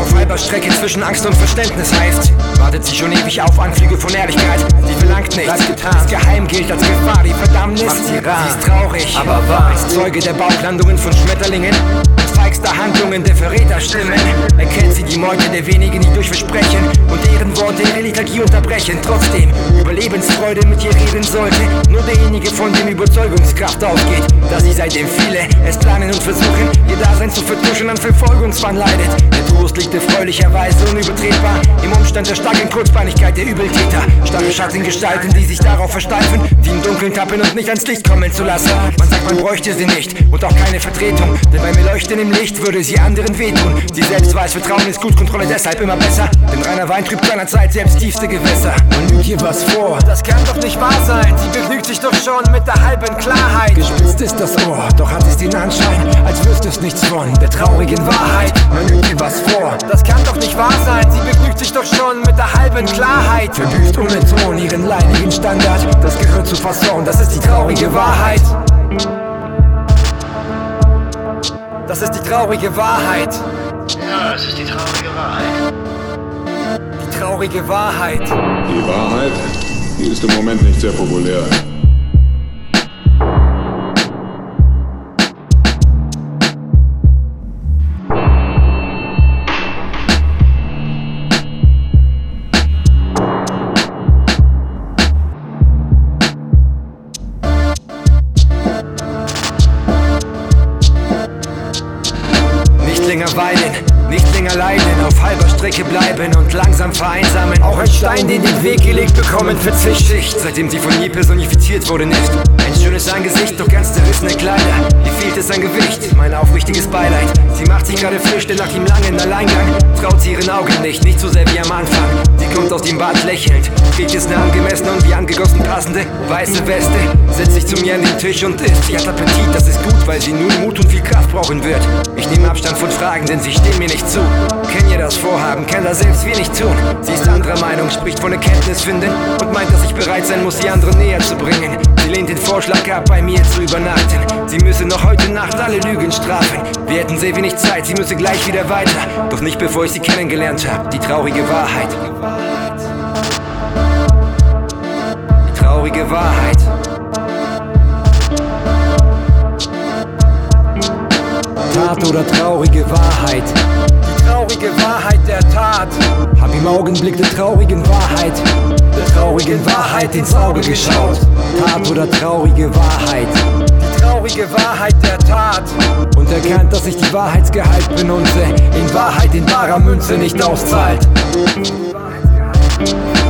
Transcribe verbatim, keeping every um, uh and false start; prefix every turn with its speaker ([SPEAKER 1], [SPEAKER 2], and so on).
[SPEAKER 1] auf halber Strecke zwischen Angst und Verständnis heißt, wartet sie schon ewig auf Anflüge von Ehrlichkeit. Sie verlangt nichts, bleibt getan, das Geheim gilt als Gefahr, die Verdammnis macht sie rar. Sie ist traurig, aber wahr, als Zeuge der Bauchlandungen von Schmetterlingen und feigster Handlungen der Verräterstimmen erkennt sie die Meute der wenigen, die durch Versprechen und deren Worte ihre Liturgie unterbrechen. Trotzdem über Lebensfreude mit ihr reden sollte nur derjenige, von dem Überzeugungskraft ausgeht, da sie seitdem viele es planen und versuchen, ihr Dasein zu vertuschen, an Verfolgungswahn leidet. Der Trost liegt erfreulicherweise unübertretbar im Umstand der starken Kurzbeinigkeit der Übeltäter. Starre Schattengestalten, die sich darauf versteifen, die im Dunkeln tappen und nicht ans Licht kommen zu lassen. Man sagt, man bräuchte sie nicht und auch keine Vertretung, denn beim Erleuchten im Licht würde sie anderen wehtun. Sie selbst weiß, Vertrauen ist gut, Kontrolle deshalb immer besser, denn reiner Wein trübt seiner Zeit selbst tiefste Gewässer. Man lügt ihr was vor, das kann doch nicht wahr sein. Sie begnügt sich doch schon mit der halben Klarheit. Gespitzt ist das Ohr, doch hat es den Anschein, als wüsste es nichts von der traurigen Wahrheit. Man lügt ihr was vor, das kann doch nicht wahr sein. Sie begnügt sich doch schon mit der halben Klarheit. Verbüßt ohne Ton ihren leidigen Standard, das gehört zu Fasson, das ist die traurige Wahrheit. Das ist die traurige Wahrheit.
[SPEAKER 2] Ja, es ist die traurige Wahrheit.
[SPEAKER 1] Die traurige Wahrheit.
[SPEAKER 3] Die Wahrheit, die ist im Moment nicht sehr populär.
[SPEAKER 1] Länger weinen, nicht länger leiden, auf halber Strecke bleiben und langsam vereinsamen. Auch ein Stein, den den Weg gelegt bekommen, verzichtigt, seitdem sie von ihr personifiziert worden ist. Ein schönes Angesicht, doch ganz zerrissene Kleider. Ihr fehlt es an Gewicht, mein aufrichtiges Beileid. Sie macht sich gerade frisch, denn nach dem langen Alleingang traut sie ihren Augen nicht, nicht so sehr wie am Anfang. Sie kommt aus dem Bad lächelnd, trägt es eine angemessene und wie angegossen passende weiße Weste, setzt sich zu mir an den Tisch und isst. Sie hat Appetit, das ist gut, weil sie nun Mut und viel Kraft brauchen wird. Ich nehme Abstand von Fragen, denn sie stehen mir nicht zu. Kennt ihr das Vorhaben, kann da selbst wenig tun. Sie ist anderer Meinung, spricht von Erkenntnis finden und meint, dass ich bereit sein muss, die anderen näher zu bringen. Sie lehnt den Vorschlag ab, bei mir zu übernachten. Sie müsse noch heute Nacht alle Lügen strafen. Wir hätten sehr wenig Zeit, sie müsse gleich wieder weiter. Doch nicht bevor ich sie kennengelernt habe, die traurige Wahrheit. Die traurige Wahrheit. Tat oder traurige Wahrheit? Die traurige Wahrheit der Tat. Hab im Augenblick der traurigen Wahrheit, der traurigen Wahrheit ins Auge geschaut. Tat oder traurige Wahrheit? Die traurige Wahrheit der Tat. Und erkannt, dass ich die Wahrheitsgehalt benutze, in Wahrheit in barer Münze nicht auszahlt.